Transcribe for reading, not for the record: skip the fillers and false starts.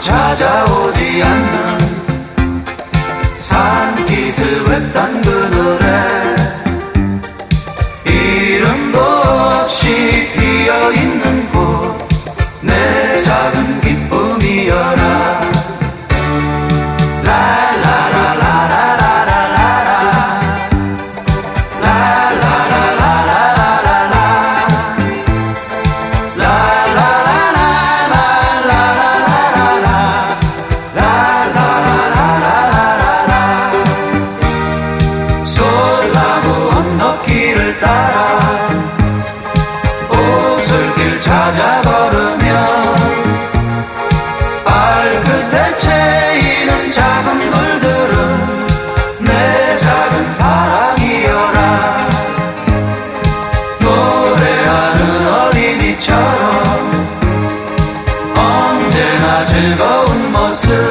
찾아오지 않는 산기슭했던 그 노래 이름도 없이 피어있는 꽃 내 작은 기쁨이여라 찾아 걸으며 발끝에 채이는 작은 물들은 내 작은 사랑이여라 노래하는 어린이처럼 언제나 즐거운 모습